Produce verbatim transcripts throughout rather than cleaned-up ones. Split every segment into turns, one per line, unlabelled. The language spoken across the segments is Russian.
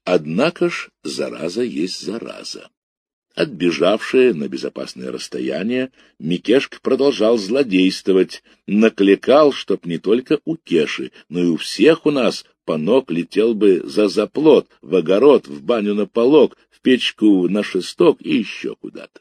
Однако ж зараза есть зараза. Отбежавшие на безопасное расстояние, Микешка продолжал злодействовать, накликал, чтоб не только у Кеши, но и у всех у нас панок летел бы за заплот, в огород, в баню на полог, в печку на шесток и еще куда-то.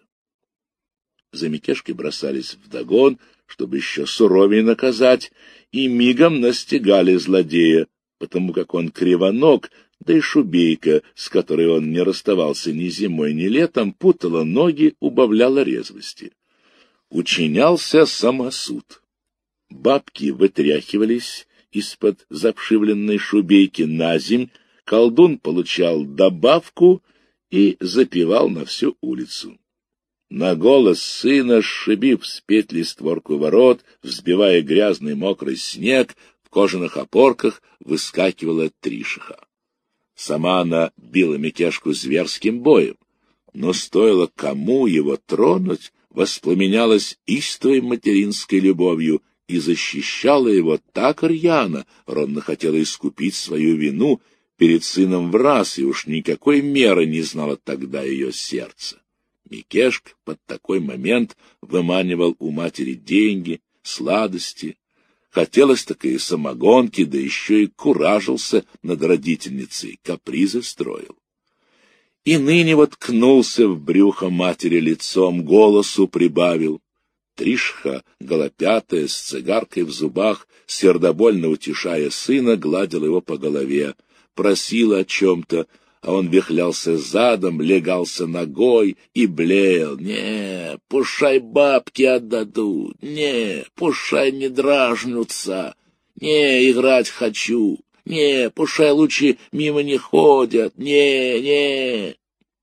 За Микешкой бросались вдогон, чтобы еще суровее наказать, и мигом настигали злодея, потому как он кривоног, да и шубейка, с которой он не расставался ни зимой, ни летом, путала ноги, убавляла резвости. Учинялся самосуд. Бабки вытряхивались из-под запшивленной шубейки наземь, колдун получал добавку и запевал на всю улицу. На голос сына, сшибив с петли створку ворот, взбивая грязный мокрый снег, в кожаных опорках выскакивала Тришиха. Сама она била Микешку зверским боем, но стоило кому его тронуть, воспламенялась истой материнской любовью и защищала его так рьяно, ровно хотела искупить свою вину перед сыном в раз, и уж никакой меры не знало тогда ее сердце. Микешка под такой момент выманивал у матери деньги, сладости. Хотелось такой самогонки, да еще и куражился над родительницей, капризы строил. И ныне вот ткнулся в брюхо матери лицом, голосу прибавил. Тришха, голопятая, с цигаркой в зубах, сердобольно утешая сына, гладила его по голове, просила о чем-то, а он вихлялся задом, легался ногой и блеял. «Не, пушай бабки отдадут, не, пушай не дражнутся, не, играть хочу, не, пушай лучше мимо не ходят, не, не».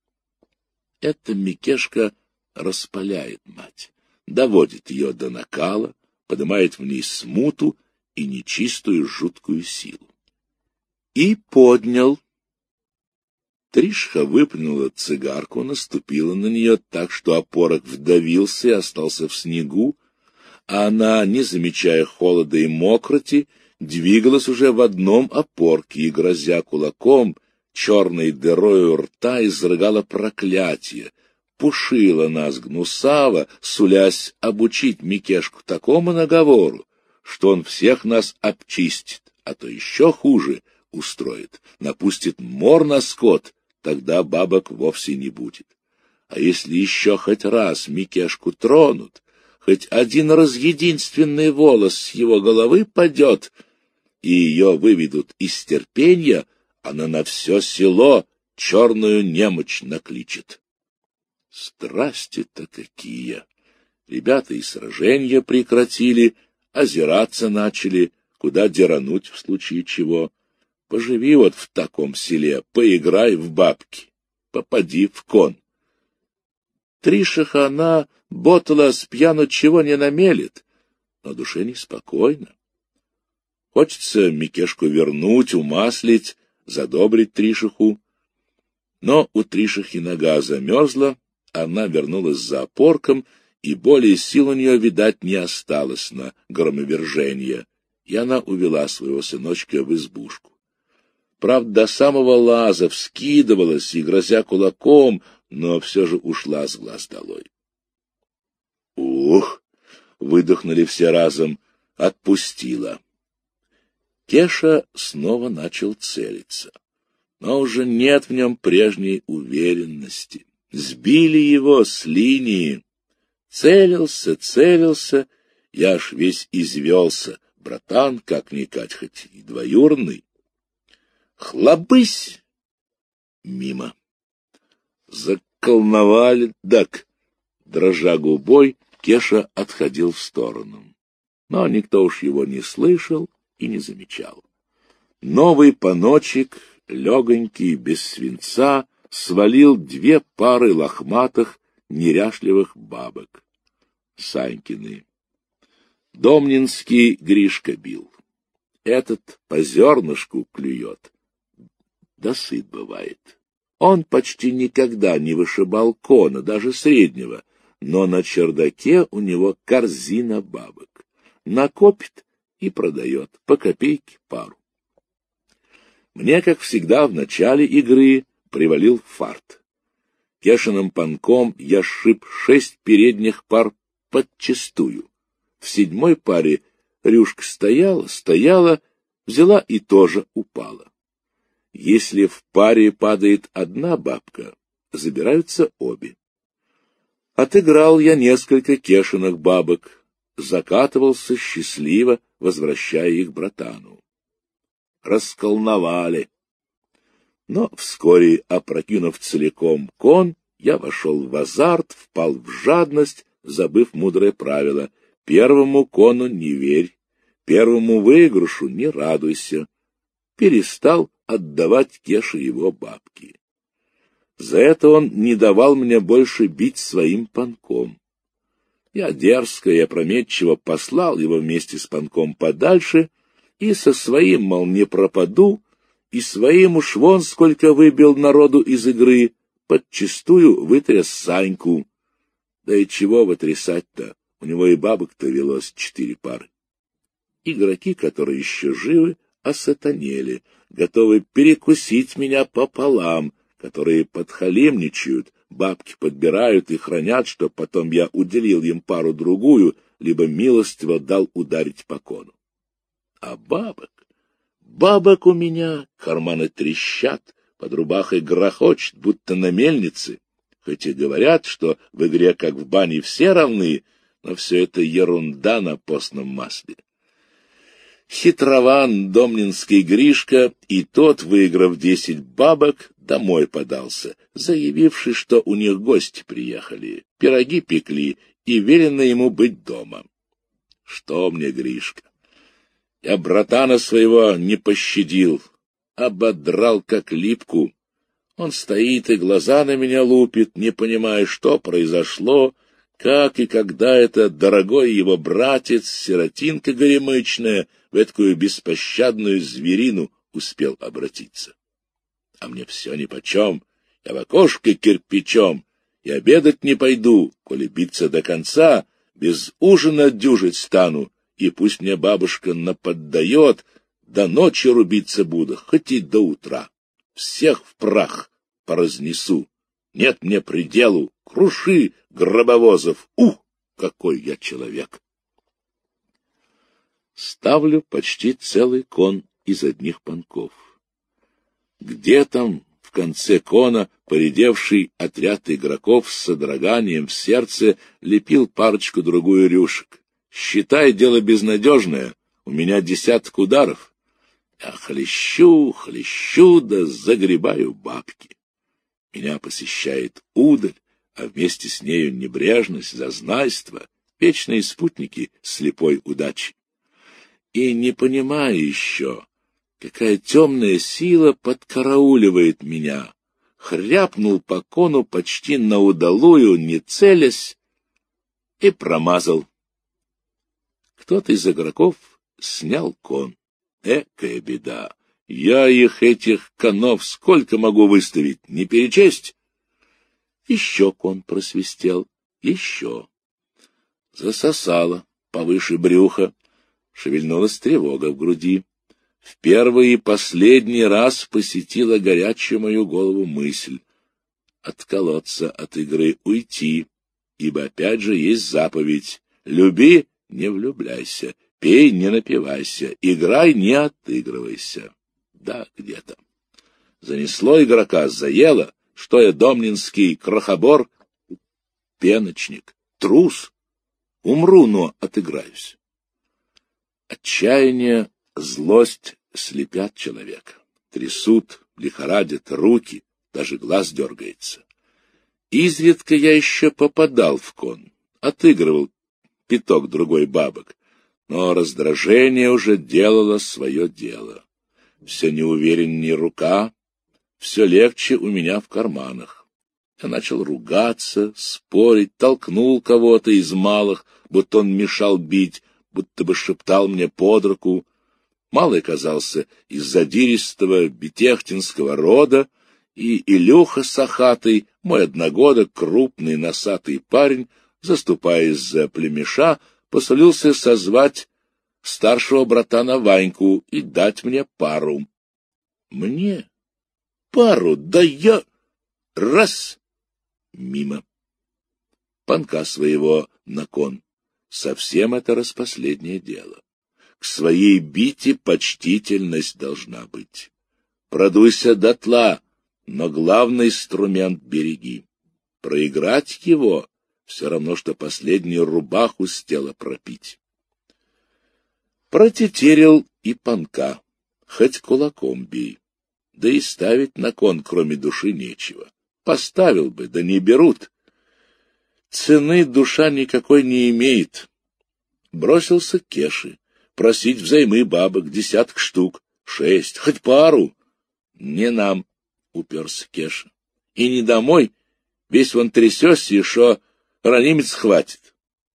Это Микешка распаляет мать, доводит ее до накала, поднимает в ней смуту и нечистую жуткую силу. И поднял. Тришха выплюнула цигарку, наступила на нее так, что опорок вдавился и остался в снегу, а она, не замечая холода и мокроти, двигалась уже в одном опорке и, грозя кулаком, черной дырою рта изрыгала проклятие, пушила нас гнусаво, сулясь обучить Микешку такому наговору, что он всех нас обчистит, а то еще хуже устроит, напустит мор на скот, тогда бабок вовсе не будет. А если еще хоть раз Микешку тронут, хоть один раз единственный волос с его головы падет, и ее выведут из терпенья, она на все село черную немочь накличет. Страсти-то какие! Ребята и сраженья прекратили, озираться начали, куда дерануть в случае чего. Поживи вот в таком селе, поиграй в бабки, попади в кон. Тришиха она, ботала с пьяну, чего не намелит, но душе неспокойно. Хочется Микешку вернуть, умаслить, задобрить Тришиху. Но у Тришихи нога замерзла, она вернулась за опорком, и более сил у нее, видать, не осталось на громовержение, и она увела своего сыночка в избушку. Правда, до самого лаза вскидывалась и, грозя кулаком, но все же ушла с глаз долой. «Ух!» — выдохнули все разом, отпустила. Кеша снова начал целиться, но уже нет в нем прежней уверенности. Сбили его с линии. Целился, целился, я аж весь извелся. Братан, как-никак, хоть и двоюродный. Хлобысь! Мимо. Заколновали, так. Дрожа губой, Кеша отходил в сторону. Но никто уж его не слышал и не замечал. Новый паночек, легонький, без свинца, свалил две пары лохматых, неряшливых бабок. Санькины. Домнинский Гришка бил. Этот по зернышку клюет. Да сыт бывает. Он почти никогда не вышибал кона, даже среднего, но на чердаке у него корзина бабок. Накопит и продает по копейке пару. Мне, как всегда, в начале игры привалил фарт. Кешиным панком я сшиб шесть передних пар подчистую. В седьмой паре рюшка стояла, стояла, взяла и тоже упала. Если в паре падает одна бабка, забираются обе. Отыграл я несколько кешиных бабок, закатывался счастливо, возвращая их братану. Расколновали. Но вскоре, опрокинув целиком кон, я вошел в азарт, впал в жадность, забыв мудрое правило: первому кону не верь, первому выигрышу не радуйся. Перестал отдавать Кеше его бабки. За это он не давал мне больше бить своим панком. Я дерзко и опрометчиво послал его вместе с панком подальше и со своим, мол, не пропаду, и своим уж вон сколько выбил народу из игры, подчистую вытряс Саньку. Да и чего вытрясать-то, у него и бабок-то велось четыре пары. Игроки, которые еще живы, осатанели, готовы перекусить меня пополам, которые подхалимничают, бабки подбирают и хранят, чтоб потом я уделил им пару-другую, либо милостиво дал ударить по кону. А бабок? Бабок у меня, карманы трещат, под рубахой грохочет, будто на мельнице. Хоть и говорят, что в игре, как в бане, все равны, но все это ерунда на постном масле. Хитрован домнинский Гришка, и тот, выиграв десять бабок, домой подался, заявивший, что у них гости приехали, пироги пекли, и велено ему быть дома. Что мне, Гришка? Я братана своего не пощадил, ободрал как липку. Он стоит и глаза на меня лупит, не понимая, что произошло, как и когда это дорогой его братец, сиротинка горемычная, в эткую беспощадную зверину успел обратиться. А мне все нипочем, я в окошко кирпичом, и обедать не пойду, коли биться до конца, без ужина дюжить стану, и пусть мне бабушка наподдает, до ночи рубиться буду, хоть и до утра. Всех в прах поразнесу. Нет мне пределу, круши гробовозов. Ух, какой я человек! Ставлю почти целый кон из одних панков. Где там в конце кона поредевший отряд игроков с содроганием в сердце лепил парочку-другую рюшек? Считай, дело безнадежное, у меня десяток ударов. Я хлещу, хлещу, да загребаю бабки. Меня посещает удаль, а вместе с нею небрежность, зазнайство, вечные спутники слепой удачи. И не понимаю еще, какая темная сила подкарауливает меня. Хряпнул по кону почти на удалую, не целясь, и промазал. Кто-то из игроков снял кон. Экая беда! Я их, этих конов, сколько могу выставить, не перечесть? Еще кон просвистел, еще. Засосало повыше брюха, шевельнулась тревога в груди. В первый и последний раз посетила горячую мою голову мысль отколоться от игры, уйти, ибо опять же есть заповедь: люби, не влюбляйся, пей, не напивайся, играй, не отыгрывайся. Да, где-то. Занесло игрока, заело, что я домнинский крохобор, пеночник, трус. Умру, но отыграюсь. Отчаяние, злость слепят человека, трясут, лихорадят руки, даже глаз дергается. Изредка я еще попадал в кон, отыгрывал пяток другой бабок, но раздражение уже делало свое дело. Все неувереннее рука, все легче у меня в карманах. Я начал ругаться, спорить, толкнул кого-то из малых, будто он мешал бить, будто бы шептал мне под руку. Малый казался из задиристого бетехтинского рода, и Илюха Сахатый, мой одногодок, крупный носатый парень, заступаясь за племеша, посулился созвать старшего братана Ваньку и дать мне пару. Мне? Пару, да я... Раз! Мимо. Панка своего на кон. Совсем это распоследнее дело. К своей бите почтительность должна быть. Продуйся дотла, но главный инструмент береги. Проиграть его все равно, что последнюю рубаху с тела пропить. Протетерил и Панка, хоть кулаком бей. Да и ставить на кон, кроме души, нечего. Поставил бы, да не берут. Цены душа никакой не имеет. Бросился к Кеше, просить взаймы бабок, десяток штук, шесть, хоть пару. Не нам, уперся Кеша. И не домой, весь вон трясешься, и шо ранимец хватит.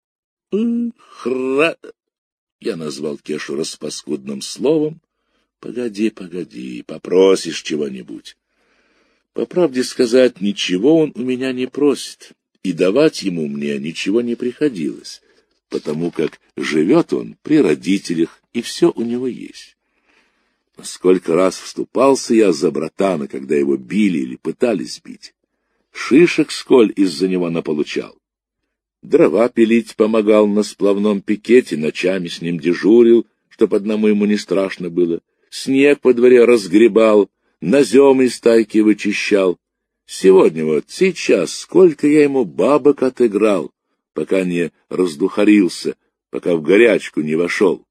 Хра... Я назвал Кешу распаскудным словом. Погоди, погоди, попросишь чего-нибудь. По правде сказать, ничего он у меня не просит, и давать ему мне ничего не приходилось, потому как живет он при родителях, и все у него есть. Сколько раз вступался я за братана, когда его били или пытались бить. Шишек сколь из-за него наполучал. Дрова пилить помогал на сплавном пикете, ночами с ним дежурил, чтоб одному ему не страшно было. Снег по дворе разгребал, назем из стайки вычищал. Сегодня вот, сейчас, сколько я ему бабок отыграл, пока не раздухарился, пока в горячку не вошел.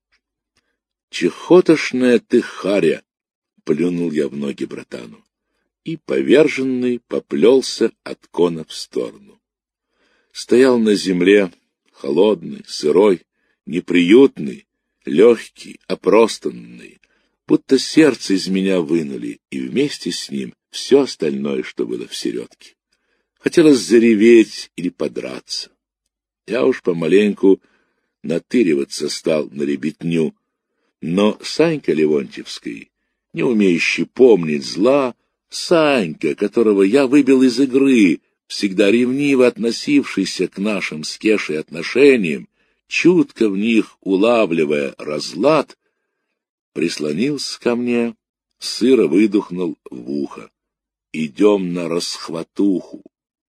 Чехотошная ты, харя! — плюнул я в ноги братану, и поверженный поплелся от кона в сторону. Стоял на земле, холодный, сырой, неприютный, легкий, опростанный, будто сердце из меня вынули, и вместе с ним все остальное, что было в середке. Хотелось зареветь или подраться. Я уж помаленьку натыриваться стал на ребятню, но Санька Левонтьевский, не умеющий помнить зла, Санька, которого я выбил из игры, всегда ревниво относившийся к нашим с Кешей отношениям, чутко в них улавливая разлад, прислонился ко мне, сыро выдохнул в ухо. Идем на расхватуху.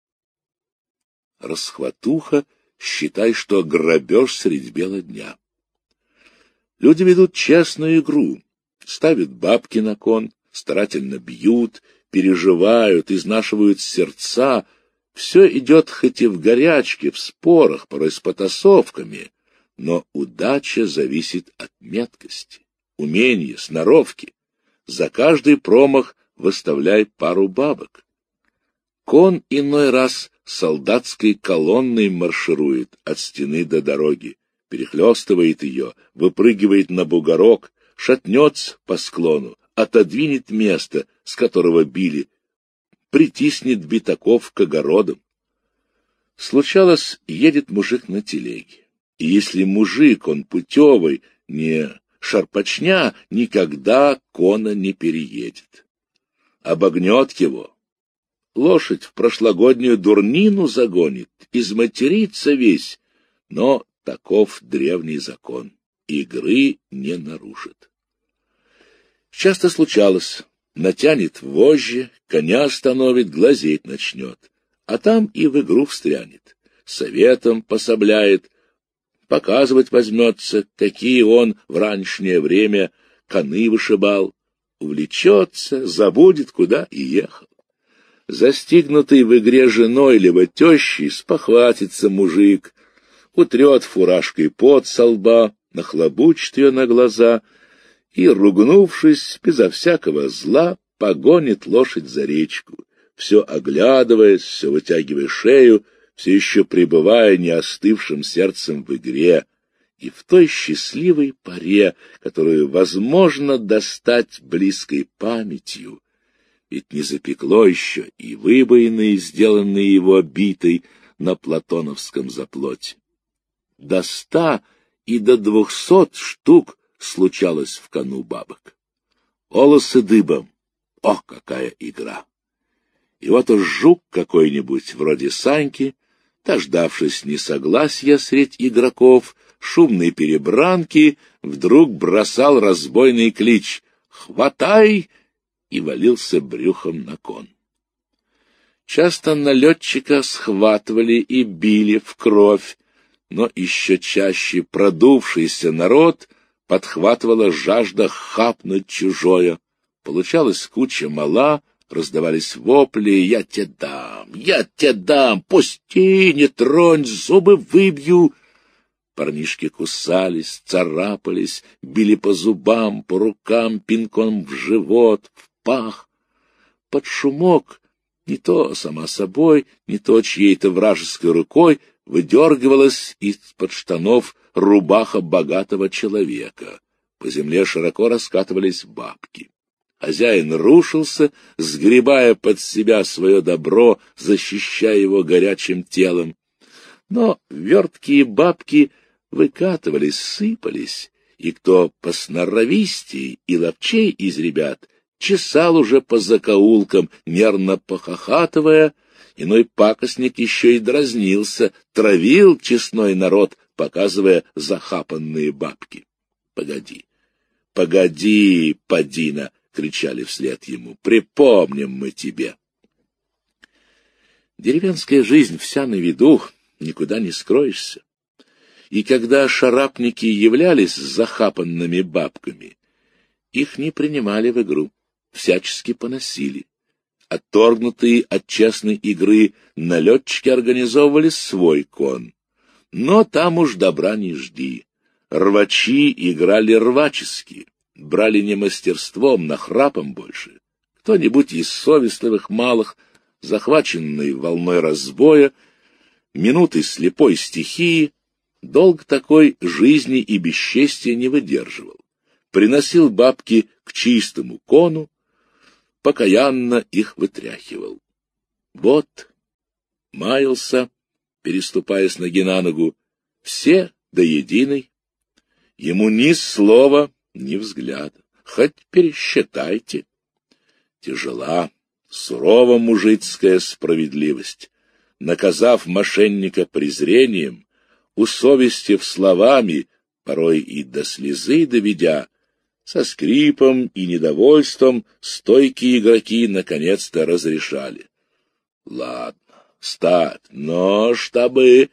Расхватуха, считай, что грабеж средь бела дня. Люди ведут честную игру, ставят бабки на кон, старательно бьют, переживают, изнашивают сердца. Все идет хоть и в горячке, в спорах, порой с потасовками, но удача зависит от меткости, умения, сноровки. За каждый промах выставляй пару бабок. Кон иной раз солдатской колонной марширует от стены до дороги, перехлестывает ее, выпрыгивает на бугорок, шатнется по склону, отодвинет место, с которого били, притиснет битаков к огородам. Случалось, едет мужик на телеге, и если мужик, он путевый, не шарпачня, никогда кона не переедет. Обогнет его. Лошадь в прошлогоднюю дурнину загонит, изматерится весь, но таков древний закон, игры не нарушит. Часто случалось, натянет вожжи, коня остановит, глазеть начнет, а там и в игру встрянет, советом пособляет, показывать возьмется, какие он в ранешнее время коны вышибал, увлечется, забудет, куда и ехал. Застигнутый в игре женой либо тещей спохватится мужик, утрет фуражкой пот со лба, нахлобучит ее на глаза и, ругнувшись, безо всякого зла, погонит лошадь за речку, все оглядываясь, все вытягивая шею, все еще пребывая неостывшим сердцем в игре и в той счастливой поре, которую возможно достать близкой памятью, ведь не запекло еще и выбоины, сделанные его битой на платоновском заплоте. До ста и до двухсот штук случалось в кону бабок. Волосы дыбом. О, какая игра! И вот уж жук какой-нибудь, вроде Саньки, дождавшись несогласия средь игроков, шумной перебранки, вдруг бросал разбойный клич «Хватай!» и валился брюхом на кон. Часто налетчика схватывали и били в кровь, но еще чаще продувшийся народ подхватывала жажда хапнуть чужое. Получалась куча мала, раздавались вопли: «Я тебе дам! Я тебе дам! Пусти, не тронь, зубы выбью!» Парнишки кусались, царапались, били по зубам, по рукам, пинком в живот, в пах. Под шумок, не то сама собой, не то чьей-то вражеской рукой, выдергивалась из-под штанов рубаха богатого человека. По земле широко раскатывались бабки. Хозяин рушился, сгребая под себя свое добро, защищая его горячим телом. Но верткие бабки выкатывались, сыпались, и кто посноровистей и ловчей из ребят чесал уже по закоулкам, нервно похохатывая. Иной пакостник еще и дразнился, травил честной народ, показывая захапанные бабки. — Погоди, погоди, подина! — кричали вслед ему. — Припомним мы тебе. Деревенская жизнь вся на виду, никуда не скроешься. И когда шарапники являлись с захапанными бабками, их не принимали в игру, всячески поносили. Отторгнутые от честной игры налетчики организовывали свой кон. Но там уж добра не жди. Рвачи играли рвачески, брали не мастерством, нахрапом больше. Кто-нибудь из совестливых малых, захваченный волной разбоя, минутой слепой стихии, долг такой жизни и бесчестия не выдерживал. Приносил бабки к чистому кону, покаянно их вытряхивал. Вот, маялся, переступая с ноги на ногу, все до единой. Ему ни слова, ни взгляда, хоть пересчитайте. Тяжела, сурова мужицкая справедливость. Наказав мошенника презрением, усовестив словами, порой и до слезы доведя, со скрипом и недовольством стойкие игроки наконец-то разрешали. Ладно, стать, но чтобы...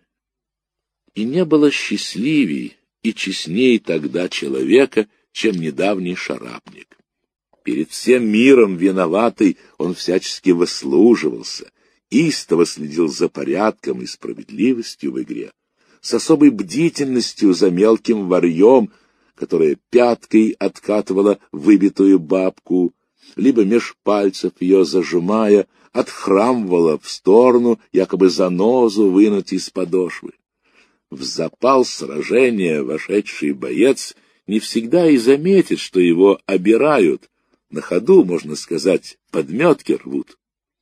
И не было счастливей и честней тогда человека, чем недавний шарапник. Перед всем миром виноватый он всячески выслуживался, истово следил за порядком и справедливостью в игре, с особой бдительностью за мелким варьем, которая пяткой откатывала выбитую бабку, либо меж пальцев ее зажимая, отхрамывала в сторону, якобы занозу вынуть из подошвы. В запал сражения вошедший боец не всегда и заметит, что его обирают, на ходу, можно сказать, подметки рвут.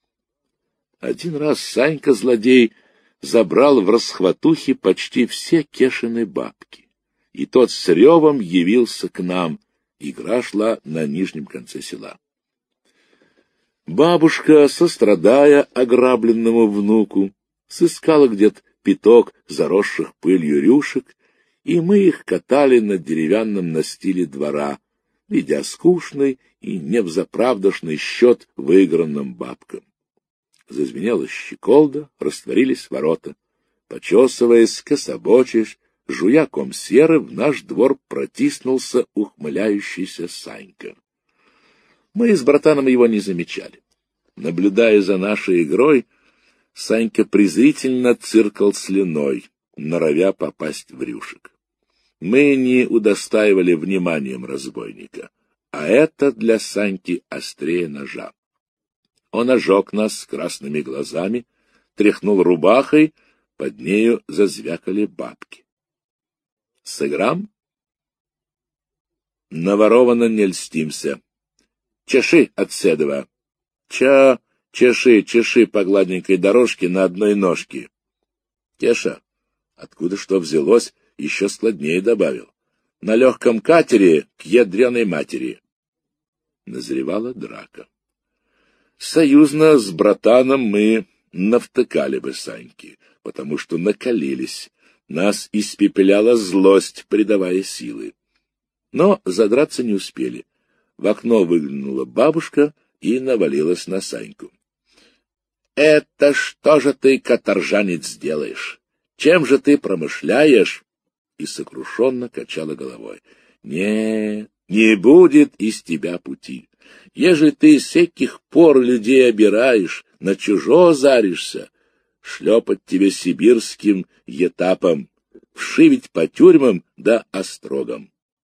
Один раз Санька-злодей забрал в расхватухе почти все Кешины бабки. И тот с ревом явился к нам. Игра шла на нижнем конце села. Бабушка, сострадая ограбленному внуку, сыскала где-то пяток заросших пылью рюшек, и мы их катали на деревянном настиле двора, ведя скучный и невзаправдошный счет выигранным бабкам. Зазвенела щеколда, растворились ворота. Почесываясь, кособочишь, жуя ком серы, в наш двор протиснулся ухмыляющийся Санька. Мы с братаном его не замечали. Наблюдая за нашей игрой, Санька презрительно циркал слюной, норовя попасть в рюшек. Мы не удостаивали вниманием разбойника, а это для Саньки острее ножа. Он ожег нас красными глазами, тряхнул рубахой, под нею зазвякали бабки. Сыграм? Наворованно не льстимся. Чеши от седова. Ча, чеши, чеши по гладенькой дорожке на одной ножке. Кеша, откуда что взялось, еще складнее добавил. На легком катере к ядреной матери. Назревала драка. Союзно с братаном мы навтыкали бы Саньки, потому что накалились. Нас испепеляла злость, придавая силы. Но задраться не успели. в окно выглянула бабушка и навалилась на Саньку. — Это что же ты, каторжанец, делаешь? Чем же ты промышляешь? И сокрушенно качала головой. — Не, не будет из тебя пути. Ежели ты с этих пор людей обираешь, на чужо заришься, шлепать тебе сибирским етапом, вшивить по тюрьмам да острогам.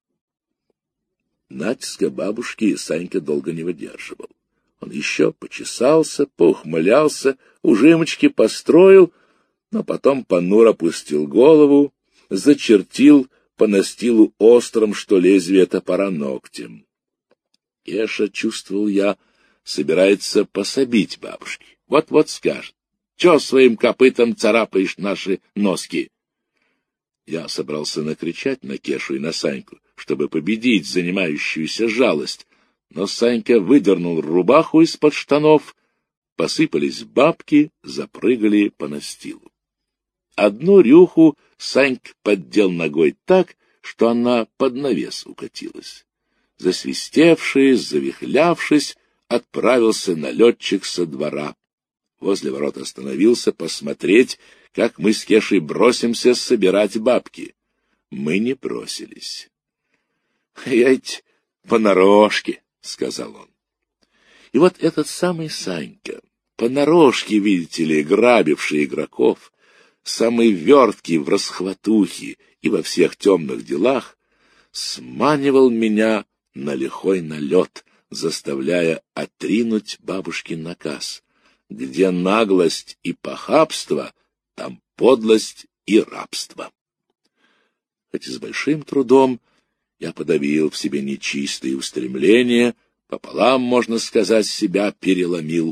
Натиска бабушки Санька долго не выдерживал. Он еще почесался, поухмылялся, ужимочки построил, но потом понуро опустил голову, зачертил по настилу острым, что лезвие топора, ногтем. Кеша, чувствовал я, собирается пособить бабушке. Вот-вот скажет: чё своим копытом царапаешь наши носки? Я собрался накричать на Кешу и на Саньку, чтобы победить занимающуюся жалость, но Санька выдернул рубаху из-под штанов, посыпались бабки, запрыгали по настилу. Одну рюху Санька поддел ногой так, что она под навес укатилась. Засвистевший, завихлявшись, отправился налетчик со двора. Возле ворот остановился посмотреть, как мы с Кешей бросимся собирать бабки. Мы не бросились. — Я ведь понарошке, — сказал он. И вот этот самый Санька, понарошке, видите ли, грабивший игроков, самый верткий в расхватухе и во всех темных делах, сманивал меня на лихой налет, заставляя отринуть бабушкин наказ. Где наглость и похабство, там подлость и рабство. Хоть и с большим трудом я подавил в себе нечистые устремления, пополам, можно сказать, себя переломил.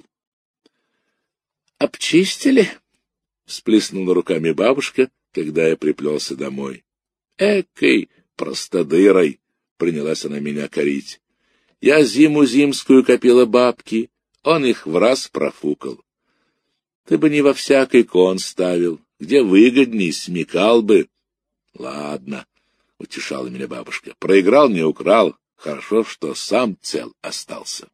— Обчистили? — всплеснула руками бабушка, когда я приплелся домой. — Экой простодырой! — принялась она меня корить. Я зиму зимскую копила бабки, он их в раз профукал. Ты бы не во всякий кон ставил, где выгодней, смекал бы. — Ладно, — утешала меня бабушка, — проиграл, не украл, хорошо, что сам цел остался.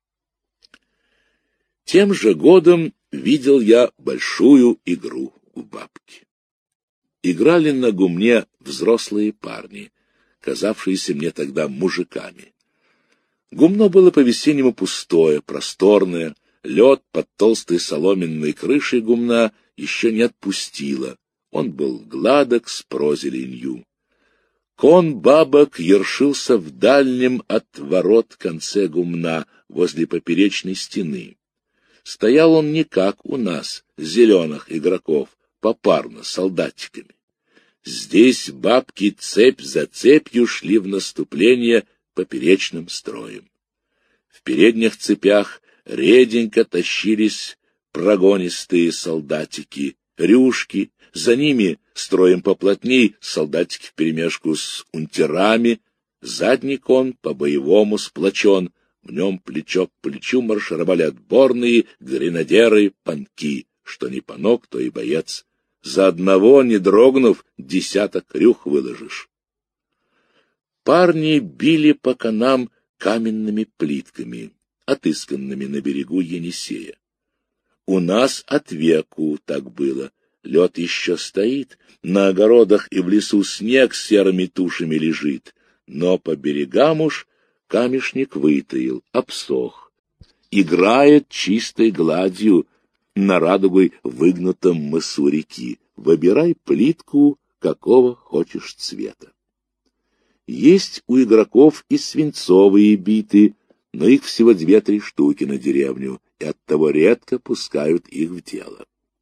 Тем же годом видел я большую игру у бабки. Играли на гумне взрослые парни, казавшиеся мне тогда мужиками. Гумно было по-весеннему пустое, просторное, лед под толстой соломенной крышей гумна еще не отпустило, он был гладок с прозеленью. Кон бабок ершился в дальнем от ворот конце гумна, возле поперечной стены. Стоял он не как у нас, зеленых игроков, попарно, солдатиками. Здесь бабки цепь за цепью шли в наступление поперечным строем. В передних цепях реденько тащились прогонистые солдатики, рюшки, за ними строем поплотней солдатики вперемешку с унтерами, задний кон по-боевому сплочен, в нем плечо к плечу маршировали отборные гренадеры-панки, что не панок, то и боец. За одного, не дрогнув, десяток рюх выложишь. Парни били по конам каменными плитками, отысканными на берегу Енисея. У нас от веку так было. Лед еще стоит, на огородах и в лесу снег с серыми тушами лежит, но по берегам уж камешник вытаил, обсох. Играет чистой гладью на радугой выгнутом мысу реки. Выбирай плитку, какого хочешь цвета. Есть у игроков и свинцовые биты, но их всего две-три штуки на деревню, и оттого редко пускают их в дело.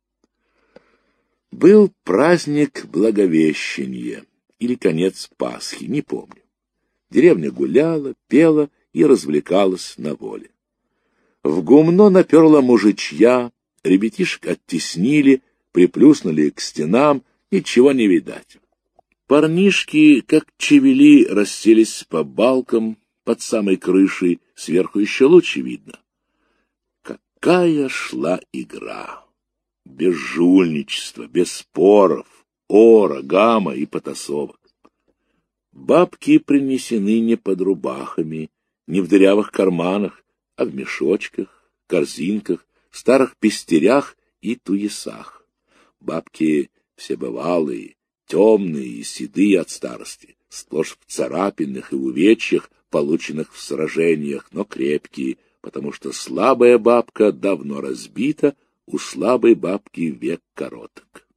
Был праздник Благовещения или конец Пасхи, не помню. Деревня гуляла, пела и развлекалась на воле. В гумно наперла мужичья, ребятишек оттеснили, приплюснули к стенам, ничего не видать. Парнишки, как чевели, расселись по балкам под самой крышей, сверху еще лучше видно. Какая шла игра! Без жульничества, без споров, ора, гамма и потасовок. Бабки принесены не под рубахами, не в дырявых карманах, а в мешочках, корзинках, старых пестерях и туесах. Бабки все бывалые, темные и седые от старости, сплошь в царапинах и увечьях, полученных в сражениях, но крепкие, потому что слабая бабка давно разбита, у слабой бабки век короток.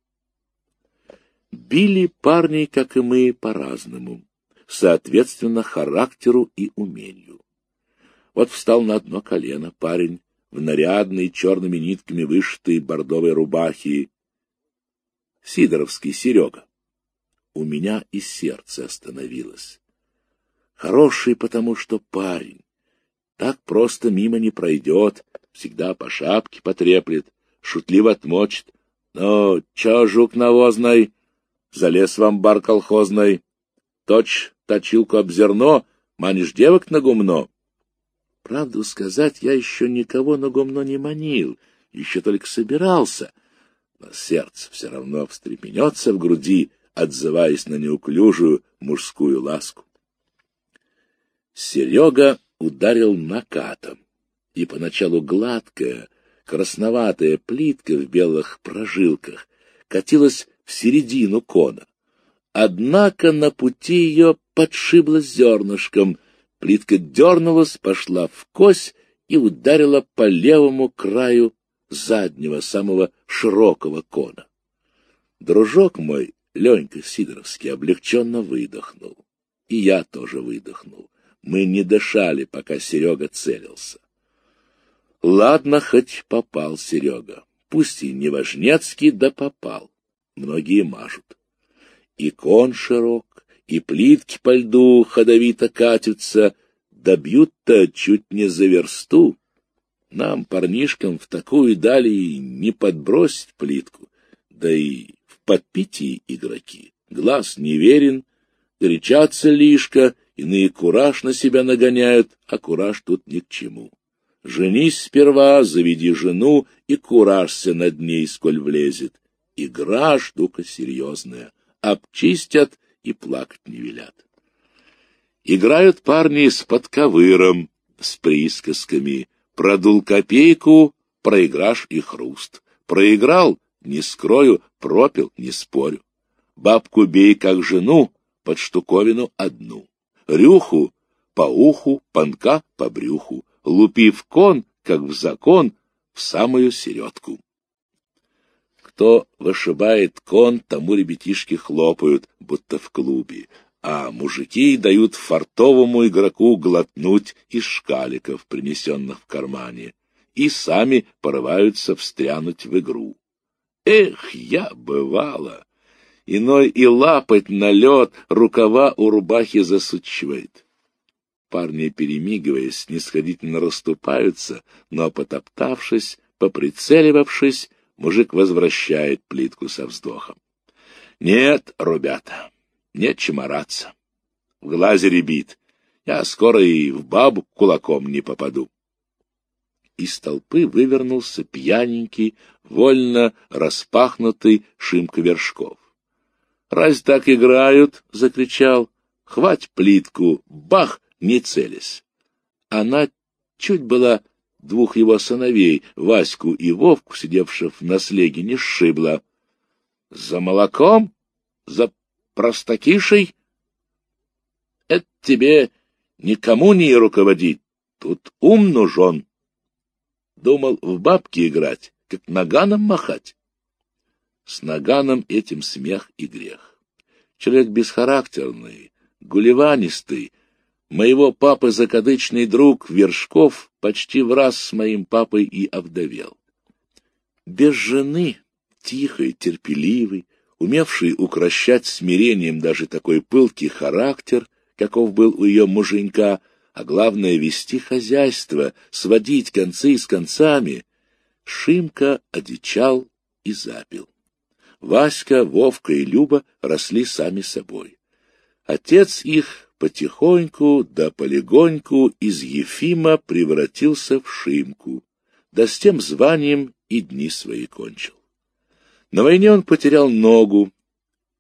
Били парни, как и мы, по-разному, соответственно характеру и умению. Вот встал на одно колено парень в нарядной черными нитками вышитой бордовой рубахе, Сидоровский Серега. У меня и сердце остановилось. Хороший, потому что парень. Так просто мимо не пройдет, всегда по шапке потреплет, шутливо отмочит. Ну, чё, жук навозный, залез в амбар колхозный, точь точилку об зерно, манишь девок на гумно. Правду сказать, я еще никого на гумно не манил, еще только собирался, но сердце все равно встрепенется в груди, отзываясь на неуклюжую мужскую ласку. Серега ударил накатом, и поначалу гладкая, красноватая плитка в белых прожилках катилась в середину кона. Однако на пути ее подшибло зернышком, плитка дернулась, пошла вкось и ударила по левому краю заднего, самого широкого кона. Дружок мой, Ленька Сидоровский, облегченно выдохнул. И я тоже выдохнул. Мы не дышали, пока Серега целился. Ладно, хоть попал Серега. Пусть и не важнецкий, да попал. Многие мажут. И кон широк, и плитки по льду ходовито катятся, добьют-то чуть не за версту. Нам, парнишкам, в такую дали не подбросить плитку, да и в подпитии игроки. Глаз не верен, горячатся лишка, иные кураж на себя нагоняют, а кураж тут ни к чему. Женись сперва, заведи жену, и куражься над ней, сколь влезет. Игра — штука серьезная, обчистят и плакать не велят. Играют парни с подковыром, с присказками. Продул копейку, проиграш и хруст. Проиграл — не скрою, пропил — не спорю. Бабку бей, как жену, под штуковину одну. Рюху — по уху, панка — по брюху. Лупи в кон, как в закон, в самую середку. Кто вышибает кон, тому ребятишки хлопают, будто в клубе, а мужики дают фартовому игроку глотнуть из шкаликов, принесенных в кармане, и сами порываются встрянуть в игру. Эх, я бывало! Иной и лапать на лед, рукава у рубахи засучивает. Парни, перемигиваясь, снисходительно расступаются, но, потоптавшись, поприцеливавшись, мужик возвращает плитку со вздохом. Нет, ребята, нет чемораться. В глазе рябит. Я скоро и в бабу кулаком не попаду. Из толпы вывернулся пьяненький, вольно распахнутый Шимка Вершков. — Раз так играют, — закричал, — хвать плитку, бах, не целясь. Она чуть была двух его сыновей, Ваську и Вовку, сидевших на слеге, не сшибла. — За молоком? За простакишей? Это тебе никому не руководить, тут ум нужен. Думал в бабки играть, как наганом махать. С наганом этим смех и грех. Человек бесхарактерный, гулеванистый. Моего папы закадычный друг Вершков почти враз с моим папой и овдовел. Без жены, тихий, терпеливый, умевший укрощать смирением даже такой пылкий характер, каков был у ее муженька, а главное — вести хозяйство, сводить концы с концами, Шимка одичал и запил. Васька, Вовка и Люба росли сами собой. Отец их потихоньку да полегоньку из Ефима превратился в Шимку, да с тем званием и дни свои кончил. На войне он потерял ногу,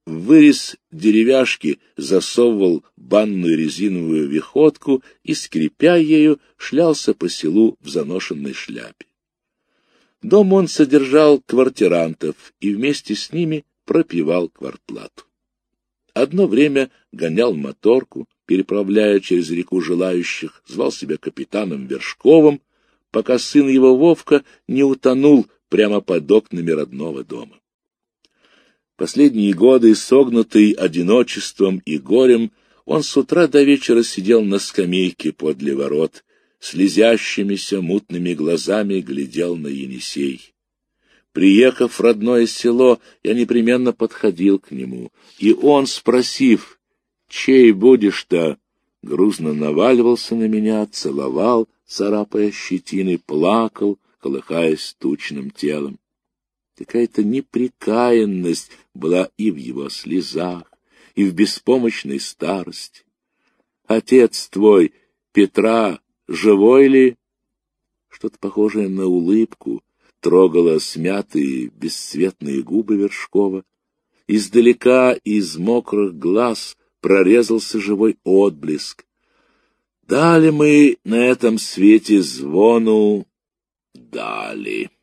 в вырез деревяшки засовывал банную резиновую виходку и, скрипя ею, шлялся по селу в заношенной шляпе. Дом он содержал квартирантов и вместе с ними пропивал квартплату. Одно время гонял моторку, переправляя через реку желающих, звал себя капитаном Вершковым, пока сын его Вовка не утонул прямо под окнами родного дома. Последние годы, согнутый одиночеством и горем, он с утра до вечера сидел на скамейке подле ворот, слезящимися мутными глазами глядел на Енисей. Приехав в родное село, я непременно подходил к нему, и он, спросив, «Чей будешь-то?», грузно наваливался на меня, целовал, царапая щетины, плакал, колыхаясь тучным телом. Какая-то непрекаянность была и в его слезах, и в беспомощной старости. «Отец твой, Петра, живой ли?» Что-то похожее на улыбку трогало смятые бесцветные губы Вершкова. Издалека из мокрых глаз прорезался живой отблеск. Дали мы на этом свете звону, дали.